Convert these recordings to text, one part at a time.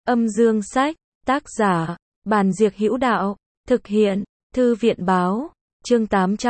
Âm dương sách, tác giả, Bàn Diệc Hữu Đạo, thực hiện, Thư viện báo, chương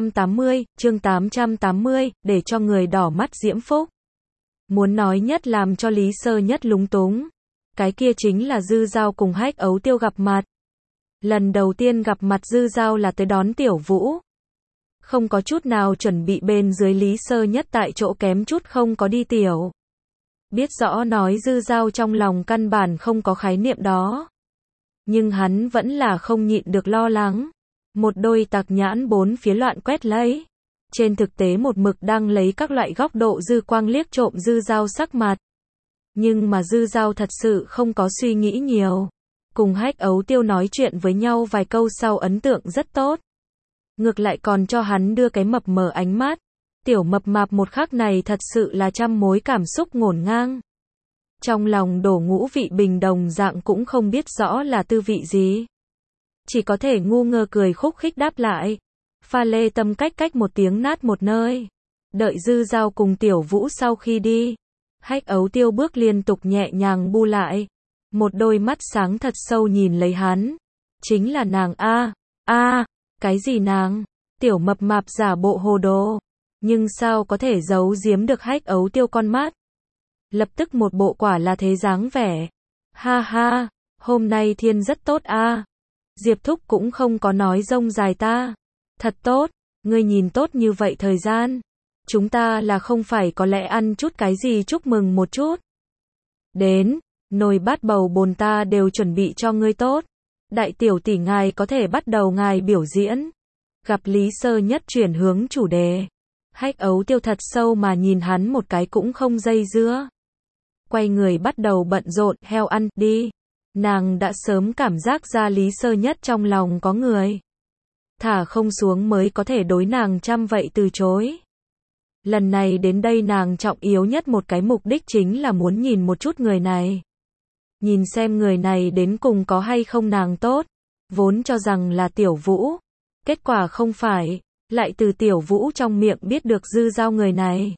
880, để cho người đỏ mắt diễm phúc. Muốn nói nhất làm cho Lý Sơ Nhất lúng túng, cái kia chính là Dư Dao cùng Hách Ấu Tiêu gặp mặt. Lần đầu tiên gặp mặt Dư Dao là tới đón Tiểu Vũ. Không có chút nào chuẩn bị, bên dưới Lý Sơ Nhất tại chỗ kém chút không có đi tiểu. Biết rõ nói Dư Dao trong lòng căn bản không có khái niệm đó. Nhưng hắn vẫn là không nhịn được lo lắng. Một đôi tạc nhãn bốn phía loạn quét lấy. Trên thực tế một mực đang lấy các loại góc độ dư quang liếc trộm Dư Dao sắc mặt. Nhưng mà Dư Dao thật sự không có suy nghĩ nhiều. Cùng Hách Ấu Tiêu nói chuyện với nhau vài câu sau ấn tượng rất tốt. Ngược lại còn cho hắn đưa cái mập mờ ánh mắt. Tiểu mập mạp một khắc này thật sự là trăm mối cảm xúc ngổn ngang. Trong lòng đổ ngũ vị bình đồng dạng cũng không biết rõ là tư vị gì. Chỉ có thể ngu ngơ cười khúc khích đáp lại. Pha lê tâm cách một tiếng nát một nơi. Đợi Dư Dao cùng Tiểu Vũ sau khi đi. Hách Ấu Tiêu bước liên tục nhẹ nhàng bu lại. Một đôi mắt sáng thật sâu nhìn lấy hắn. Chính là nàng a, cái gì nàng? Tiểu mập mạp giả bộ hồ đồ. Nhưng sao có thể giấu giếm được Hách Ấu Tiêu con mắt? Lập tức một bộ quả là thế dáng vẻ. Ha ha, hôm nay thiên rất tốt a. Diệp Thúc cũng không có nói rông dài ta. Thật tốt, ngươi nhìn tốt như vậy thời gian. Chúng ta là không phải có lẽ ăn chút cái gì chúc mừng một chút. Đến, nồi bát bầu bồn ta đều chuẩn bị cho ngươi tốt. Đại tiểu tỷ ngài có thể bắt đầu ngài biểu diễn. Gặp Lý Sơ Nhất chuyển hướng chủ đề. Hách Ấu Tiêu thật sâu mà nhìn hắn một cái cũng không dây dưa. Quay người bắt đầu bận rộn, heo ăn, đi. Nàng đã sớm cảm giác ra Lý Sơ Nhất trong lòng có người. Thả không xuống mới có thể đối nàng chăm vậy từ chối. Lần này đến đây nàng trọng yếu nhất một cái mục đích chính là muốn nhìn một chút người này. Nhìn xem người này đến cùng có hay không nàng tốt. Vốn cho rằng là Tiểu Vũ. Kết quả không phải. Lại từ Tiểu Vũ trong miệng biết được Dư Dao người này.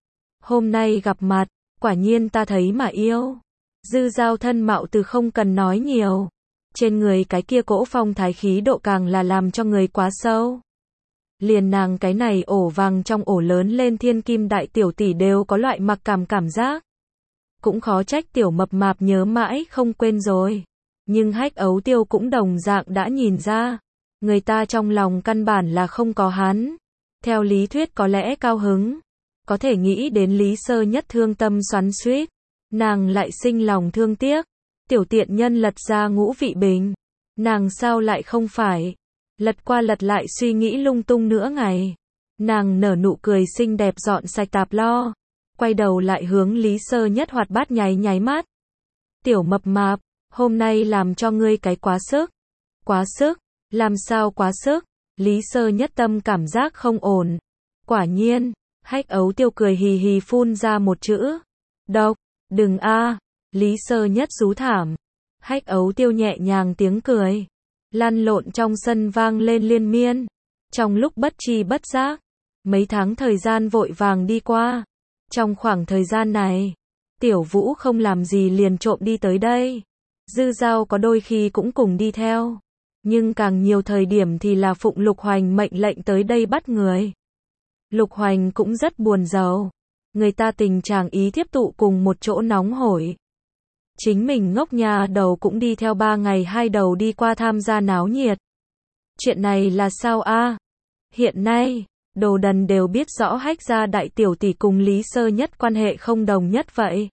Hôm nay gặp mặt, quả nhiên ta thấy mà yêu. Dư Dao thân mạo từ không cần nói nhiều. Trên người cái kia cỗ phong thái khí độ càng là làm cho người quá sâu. Liền nàng cái này ổ vàng trong ổ lớn lên thiên kim đại tiểu tỷ đều có loại mặc cảm giác. Cũng khó trách Tiểu mập mạp nhớ mãi không quên rồi. Nhưng Hách Ấu Tiêu cũng đồng dạng đã nhìn ra. Người ta trong lòng căn bản là không có hắn. Theo lý thuyết có lẽ cao hứng. Có thể nghĩ đến Lý Sơ Nhất thương tâm xoắn xuýt. Nàng lại sinh lòng thương tiếc. Tiểu tiện nhân lật ra ngũ vị bình. Nàng sao lại không phải. Lật qua lật lại suy nghĩ lung tung nữa ngày. Nàng nở nụ cười xinh đẹp dọn sạch tạp lo. Quay đầu lại hướng Lý Sơ Nhất hoạt bát nháy mắt. Tiểu mập mạp, hôm nay làm cho ngươi cái quá sức. Quá sức, làm sao quá sức? Lý Sơ Nhất tâm cảm giác không ổn. Quả nhiên, Hách Ấu Tiêu cười hì hì phun ra một chữ. Độc, đừng a. Lý Sơ Nhất rú thảm. Hách Ấu Tiêu nhẹ nhàng tiếng cười. Lăn lộn trong sân vang lên liên miên. Trong lúc bất tri bất giác. Mấy tháng thời gian vội vàng đi qua. Trong khoảng thời gian này, Tiểu Vũ không làm gì liền trộm đi tới đây. Dư Dao có đôi khi cũng cùng đi theo. Nhưng càng nhiều thời điểm thì là phụng Lục Hoành mệnh lệnh tới đây bắt người. Lục Hoành cũng rất buồn rầu. Người ta tình trạng ý thiếp tụ cùng một chỗ nóng hổi. Chính mình ngốc nhà đầu cũng đi theo 3 ngày 2 đầu đi qua tham gia náo nhiệt. Chuyện này là sao a? Hiện nay, đồ đần đều biết rõ Hách gia đại tiểu tỷ cùng Lý Sơ Nhất quan hệ không đồng nhất vậy.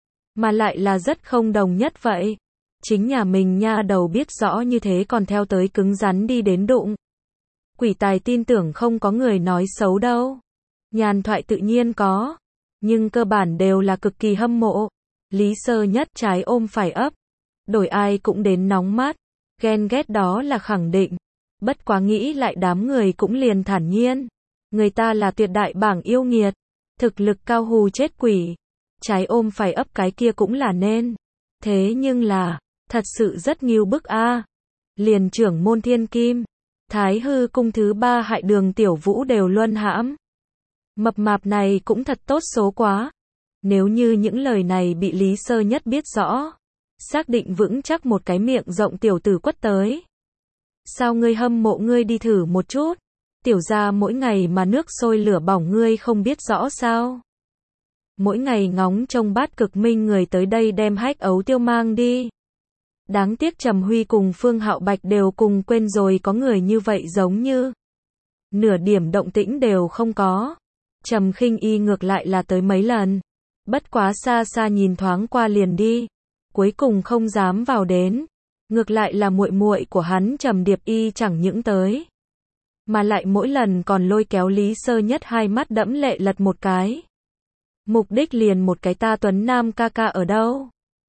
Mà lại là rất không đồng nhất vậy. Chính nhà mình nha đầu biết rõ như thế còn theo tới cứng rắn đi đến đụng. Quỷ tài tin tưởng không có người nói xấu đâu. Nhàn thoại tự nhiên có. Nhưng cơ bản đều là cực kỳ hâm mộ. Lý Sơ Nhất trái ôm phải ấp. Đổi ai cũng đến nóng mắt. Ghen ghét đó là khẳng định. Bất quá nghĩ lại đám người cũng liền thản nhiên. Người ta là tuyệt đại bảng yêu nghiệt. Thực lực cao hù chết quỷ. Trái ôm phải ấp cái kia cũng là nên. Thế nhưng là, thật sự rất nghiêu bức a. Liền trưởng môn thiên kim. Thái hư cung thứ 3 hại Đường Tiểu Vũ đều luân hãm. Mập mạp này cũng thật tốt số quá. Nếu như những lời này bị Lý Sơ Nhất biết rõ, xác định vững chắc một cái miệng rộng tiểu tử quất tới. Sao ngươi hâm mộ ngươi đi thử một chút, tiểu gia mỗi ngày mà nước sôi lửa bỏng ngươi không biết rõ sao. Mỗi ngày ngóng trông Bát Cực Minh người tới đây đem hách ấu tiêu mang đi. Đáng tiếc Trầm Huy cùng Phương Hạo Bạch đều cùng quên rồi có người như vậy giống như. Nửa điểm động tĩnh đều không có. Trầm Khinh Y ngược lại là tới mấy lần. Bất quá xa xa nhìn thoáng qua liền đi. Cuối cùng không dám vào đến. Ngược lại là muội muội của hắn Trầm Điệp Y chẳng những tới. Mà lại mỗi lần còn lôi kéo Lý Sơ Nhất hai mắt đẫm lệ lật một cái. Mục đích liền một cái ta Tuấn Nam ca ca ở đâu.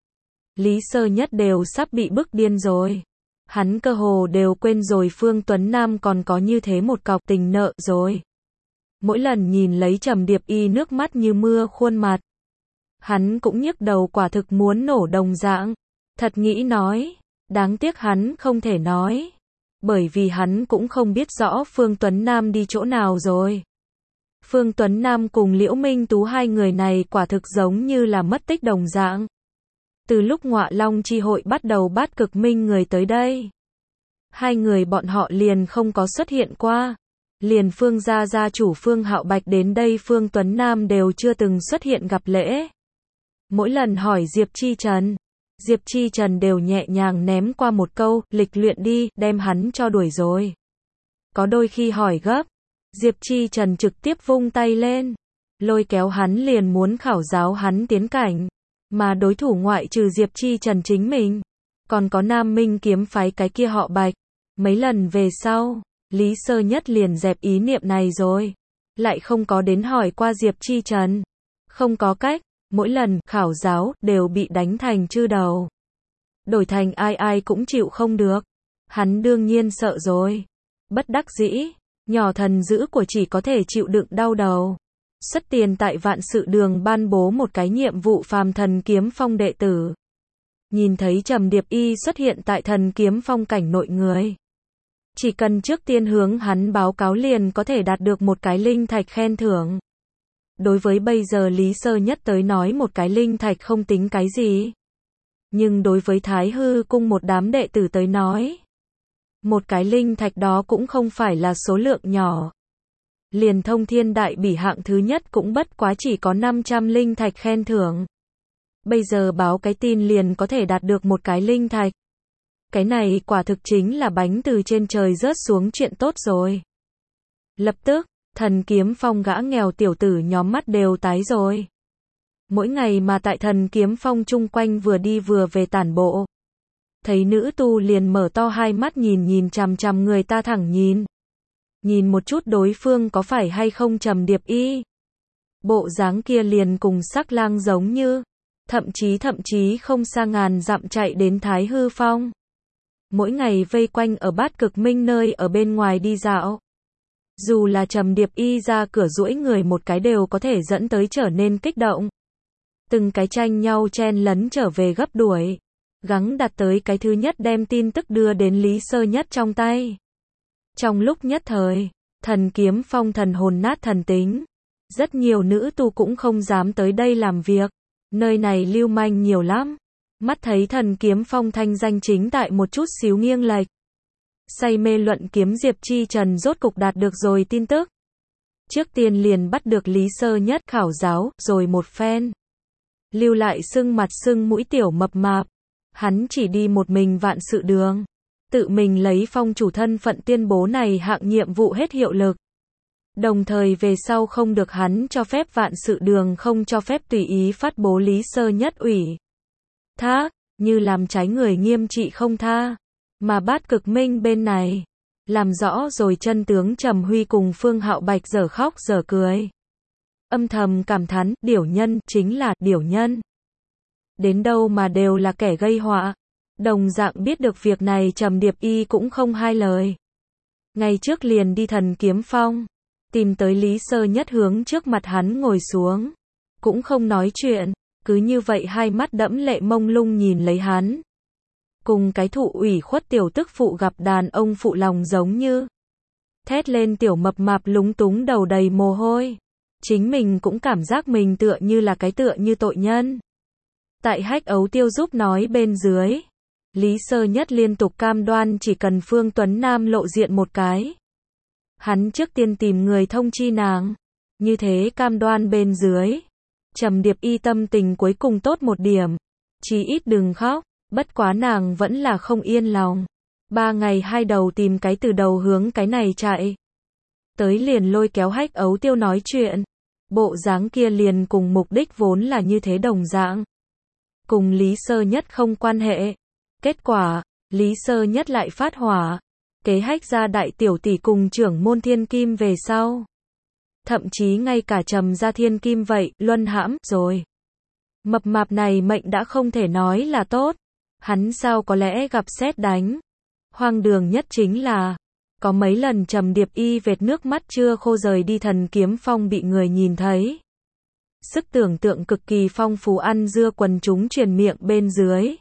Lý Sơ Nhất đều sắp bị bức điên rồi. Hắn cơ hồ đều quên rồi Phương Tuấn Nam còn có như thế một cọc tình nợ rồi. Mỗi lần nhìn lấy Trầm Điệp Y nước mắt như mưa khuôn mặt. Hắn cũng nhức đầu quả thực muốn nổ đồng dạng. Thật nghĩ nói. Đáng tiếc hắn không thể nói. Bởi vì hắn cũng không biết rõ Phương Tuấn Nam đi chỗ nào rồi. Phương Tuấn Nam cùng Liễu Minh Tú hai người này quả thực giống như là mất tích đồng dạng. Từ lúc Ngọa Long chi hội bắt đầu Bát Cực Minh người tới đây. Hai người bọn họ liền không có xuất hiện qua. Liền Phương gia gia chủ Phương Hạo Bạch đến đây Phương Tuấn Nam đều chưa từng xuất hiện gặp lễ. Mỗi lần hỏi Diệp Chi Trần. Diệp Chi Trần đều nhẹ nhàng ném qua một câu, lịch luyện đi, đem hắn cho đuổi rồi. Có đôi khi hỏi gấp. Diệp Chi Trần trực tiếp vung tay lên. Lôi kéo hắn liền muốn khảo giáo hắn tiến cảnh. Mà đối thủ ngoại trừ Diệp Chi Trần chính mình. Còn có Nam Minh kiếm phái cái kia họ Bạch. Mấy lần về sau, Lý Sơ Nhất liền dẹp ý niệm này rồi. Lại không có đến hỏi qua Diệp Chi Trần. Không có cách, mỗi lần khảo giáo đều bị đánh thành chư đầu. Đổi thành ai ai cũng chịu không được. Hắn đương nhiên sợ rồi. Bất đắc dĩ, nhỏ thần dữ của chỉ có thể chịu đựng đau đầu. Xuất tiền tại Vạn Sự Đường ban bố một cái nhiệm vụ phàm Thần Kiếm Phong đệ tử. Nhìn thấy Trầm Điệp Y xuất hiện tại Thần Kiếm Phong cảnh nội người. Chỉ cần trước tiên hướng hắn báo cáo liền có thể đạt được một cái linh thạch khen thưởng. Đối với bây giờ Lý Sơ Nhất tới nói một cái linh thạch không tính cái gì. Nhưng đối với Thái Hư cung một đám đệ tử tới nói. Một cái linh thạch đó cũng không phải là số lượng nhỏ. Liền Thông Thiên Đại Bỉ hạng thứ nhất cũng bất quá chỉ có 500 linh thạch khen thưởng. Bây giờ báo cái tin liền có thể đạt được một cái linh thạch. Cái này quả thực chính là bánh từ trên trời rớt xuống chuyện tốt rồi. Lập tức, Thần Kiếm Phong gã nghèo tiểu tử nhóm mắt đều tái rồi. Mỗi ngày mà tại Thần Kiếm Phong chung quanh vừa đi vừa về tản bộ. Thấy nữ tu liền mở to hai mắt nhìn chằm chằm người ta thẳng nhìn. Nhìn một chút đối phương có phải hay không Trầm Điệp Y. Bộ dáng kia liền cùng sắc lang giống như. Thậm chí không xa ngàn dặm chạy đến Thái Hư Phong. Mỗi ngày vây quanh ở Bát Cực Minh nơi ở bên ngoài đi dạo. Dù là Trầm Điệp Y ra cửa duỗi người một cái đều có thể dẫn tới trở nên kích động. Từng cái tranh nhau chen lấn trở về gấp đuổi. Gắng đặt tới cái thứ nhất đem tin tức đưa đến Lý Sơ Nhất trong tay. Trong lúc nhất thời, Thần Kiếm Phong thần hồn nát thần tính. Rất nhiều nữ tu cũng không dám tới đây làm việc. Nơi này lưu manh nhiều lắm. Mắt thấy Thần Kiếm Phong thanh danh chính tại một chút xíu nghiêng lệch. Say mê luận kiếm Diệp Chi Trần rốt cục đạt được rồi tin tức. Trước tiên liền bắt được Lý Sơ Nhất khảo giáo, rồi một phen. Lưu lại sưng mặt sưng mũi tiểu mập mạp. Hắn chỉ đi một mình Vạn Sự Đường. Tự mình lấy phong chủ thân phận tuyên bố này hạng nhiệm vụ hết hiệu lực. Đồng thời về sau không được hắn cho phép Vạn Sự Đường không cho phép tùy ý phát bố Lý Sơ Nhất ủy thác, như làm trái người nghiêm trị không tha. Mà Bát Cực Minh bên này, làm rõ rồi chân tướng Trầm Huy cùng Phương Hạo Bạch dở khóc dở cười. Âm thầm cảm thán, điểu nhân, chính là, điểu nhân. Đến đâu mà đều là kẻ gây họa. Đồng dạng biết được việc này Trầm Điệp Y cũng không hai lời. Ngày trước liền đi Thần Kiếm Phong. Tìm tới Lý Sơ Nhất hướng trước mặt hắn ngồi xuống. Cũng không nói chuyện. Cứ như vậy hai mắt đẫm lệ mông lung nhìn lấy hắn. Cùng cái thụ ủy khuất tiểu tức phụ gặp đàn ông phụ lòng giống như. Thét lên tiểu mập mạp lúng túng đầu đầy mồ hôi. Chính mình cũng cảm giác mình tựa như là cái tựa như tội nhân. Tại Hách Ấu Tiêu giúp nói bên dưới, Lý Sơ Nhất liên tục cam đoan chỉ cần Phương Tuấn Nam lộ diện một cái, hắn trước tiên tìm người thông chi nàng. Như thế cam đoan bên dưới, Trầm Điệp Y tâm tình cuối cùng tốt một điểm, chí ít đừng khóc, bất quá nàng vẫn là không yên lòng. 3 ngày 2 đầu tìm cái từ đầu hướng cái này chạy. Tới liền lôi kéo Hách Ấu Tiêu nói chuyện. Bộ dáng kia liền cùng mục đích vốn là như thế đồng dạng. Cùng Lý Sơ Nhất không quan hệ. Kết quả, Lý Sơ Nhất lại phát hỏa. Kế Hách gia đại tiểu tỷ cùng trưởng môn thiên kim về sau. Thậm chí ngay cả Trầm gia thiên kim vậy, luân hãm rồi. Mập mạp này mệnh đã không thể nói là tốt. Hắn sao có lẽ gặp sét đánh. Hoang đường nhất chính là, có mấy lần Trầm Điệp Y vệt nước mắt chưa khô rời đi Thần Kiếm Phong bị người nhìn thấy. Sức tưởng tượng cực kỳ phong phú ăn dưa quần chúng truyền miệng bên dưới.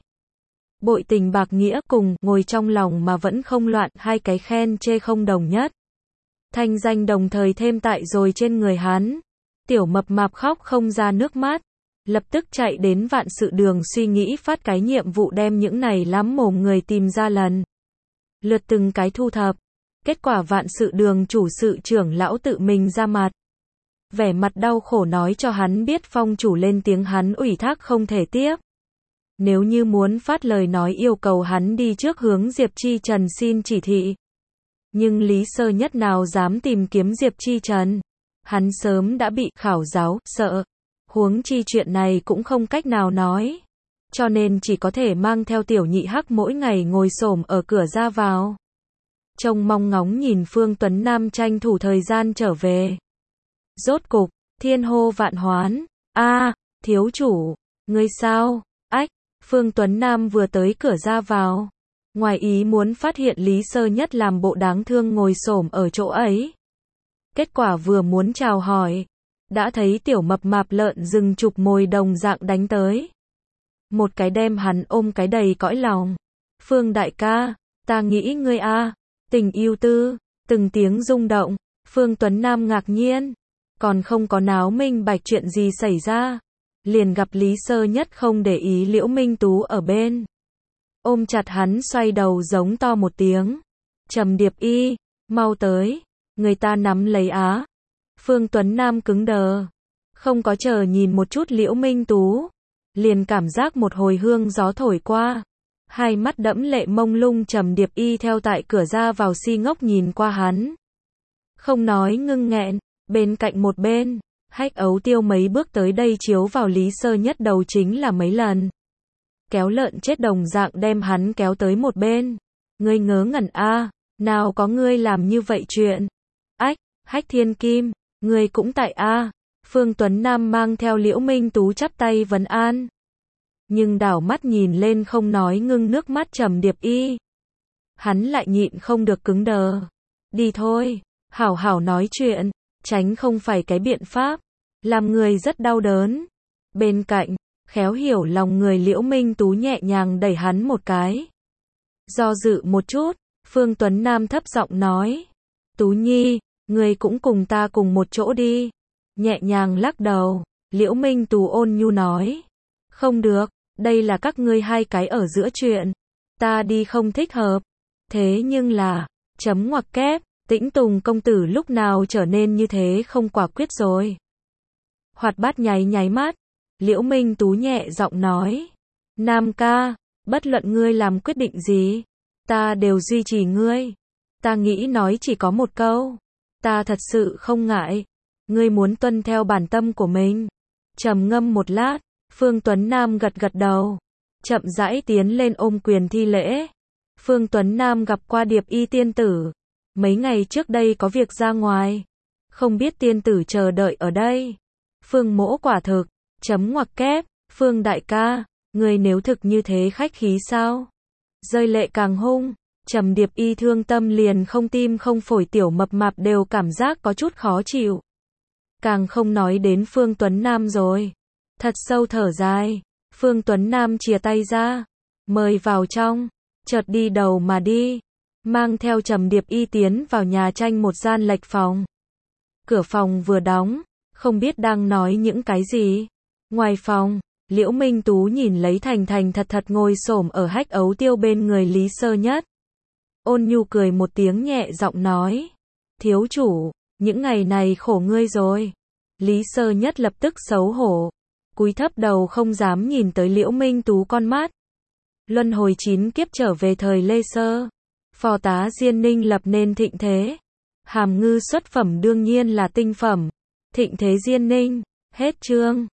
Bội tình bạc nghĩa cùng ngồi trong lòng mà vẫn không loạn, hai cái khen chê không đồng nhất. Thanh danh đồng thời thêm tại rồi trên người hắn. Tiểu mập mạp khóc không ra nước mắt. Lập tức chạy đến Vạn Sự Đường suy nghĩ phát cái nhiệm vụ đem những này lắm mồm người tìm ra lần lượt từng cái thu thập. Kết quả Vạn Sự Đường chủ sự trưởng lão tự mình ra mặt. Vẻ mặt đau khổ nói cho hắn biết phong chủ lên tiếng hắn ủy thác không thể tiếp. Nếu như muốn phát lời nói yêu cầu hắn đi trước hướng Diệp Chi Trần xin chỉ thị. Nhưng Lý Sơ Nhất nào dám tìm kiếm Diệp Chi Trần. Hắn sớm đã bị khảo giáo, sợ. Huống chi chuyện này cũng không cách nào nói. Cho nên chỉ có thể mang theo Tiểu Nhị Hắc mỗi ngày ngồi xổm ở cửa ra vào. Trông mong ngóng nhìn Phương Tuấn Nam tranh thủ thời gian trở về. Rốt cục, thiên hô vạn hoán. Thiếu chủ, ngươi sao? Ách, Phương Tuấn Nam vừa tới cửa ra vào. Ngoài ý muốn phát hiện Lý Sơ Nhất làm bộ đáng thương ngồi xổm ở chỗ ấy. Kết quả vừa muốn chào hỏi, đã thấy tiểu mập mạp lợn rừng chụp mồi đồng dạng đánh tới. Một cái đem hắn ôm cái đầy cõi lòng. Phương đại ca, ta nghĩ ngươi tình yêu tư, từng tiếng rung động. Phương Tuấn Nam ngạc nhiên, còn không có náo minh bạch chuyện gì xảy ra. Liền gặp Lý Sơ Nhất không để ý Liễu Minh Tú ở bên. Ôm chặt hắn xoay đầu giống to một tiếng. Trầm Điệp Y, mau tới, người ta nắm lấy Phương Tuấn Nam cứng đờ. Không có chờ nhìn một chút Liễu Minh Tú. Liền cảm giác một hồi hương gió thổi qua. Hai mắt đẫm lệ mông lung Trầm Điệp Y theo tại cửa ra vào si ngốc nhìn qua hắn. Không nói ngưng nghẹn, bên cạnh một bên, Hách Ấu Tiêu mấy bước tới đây chiếu vào Lý Sơ Nhất đầu chính là mấy lần. Kéo lợn chết đồng dạng đem hắn kéo tới một bên. Ngươi ngớ ngẩn nào có ngươi làm như vậy chuyện. Ách, Hách Thiên Kim, ngươi cũng tại Phương Tuấn Nam mang theo Liễu Minh Tú chắp tay vấn an. Nhưng đảo mắt nhìn lên không nói ngưng nước mắt Trầm Điệp Y. Hắn lại nhịn không được cứng đờ. Đi thôi, hảo hảo nói chuyện, tránh không phải cái biện pháp, làm người rất đau đớn. Bên cạnh, khéo hiểu lòng người Liễu Minh Tú nhẹ nhàng đẩy hắn một cái. Do dự một chút, Phương Tuấn Nam thấp giọng nói. Tú Nhi, ngươi cũng cùng ta cùng một chỗ đi. Nhẹ nhàng lắc đầu, Liễu Minh Tú ôn nhu nói. Không được, đây là các ngươi hai cái ở giữa chuyện. Ta đi không thích hợp. Thế nhưng là, chấm ngoặc kép, Tĩnh Tùng công tử lúc nào trở nên như thế không quả quyết rồi. Hoạt bát nháy nháy mắt, Liễu Minh Tú nhẹ giọng nói. Nam ca, bất luận ngươi làm quyết định gì, ta đều duy trì ngươi. Ta nghĩ nói chỉ có một câu. Ta thật sự không ngại. Ngươi muốn tuân theo bản tâm của mình. Trầm ngâm một lát, Phương Tuấn Nam gật gật đầu. Chậm rãi tiến lên ôm quyền thi lễ. Phương Tuấn Nam gặp qua Điệp Y tiên tử. Mấy ngày trước đây có việc ra ngoài. Không biết tiên tử chờ đợi ở đây. Phương mỗ quả thực. Chấm ngoặc kép. Phương đại ca, ngươi nếu thực như thế khách khí sao? Rơi lệ càng hung. Trầm Điệp Y thương tâm liền không tim không phổi tiểu mập mạp đều cảm giác có chút khó chịu. Càng không nói đến Phương Tuấn Nam rồi. Thật sâu thở dài. Phương Tuấn Nam chìa tay ra. Mời vào trong. Chợt đi đầu mà đi. Mang theo Trầm Điệp Y tiến vào nhà tranh một gian lệch phòng. Cửa phòng vừa đóng. Không biết đang nói những cái gì. Ngoài phòng, Liễu Minh Tú nhìn lấy thành thành thật thật ngồi xổm ở Hách Ấu Tiêu bên người Lý Sơ Nhất. Ôn nhu cười một tiếng nhẹ giọng nói. Thiếu chủ, những ngày này khổ ngươi rồi. Lý Sơ Nhất lập tức xấu hổ. Cúi thấp đầu không dám nhìn tới Liễu Minh Tú con mắt. Luân hồi 9 kiếp trở về thời Lê Sơ. Phò tá Diên Ninh lập nên thịnh thế. Hàm ngư xuất phẩm đương nhiên là tinh phẩm. Thịnh thế Diên Ninh. Hết chương.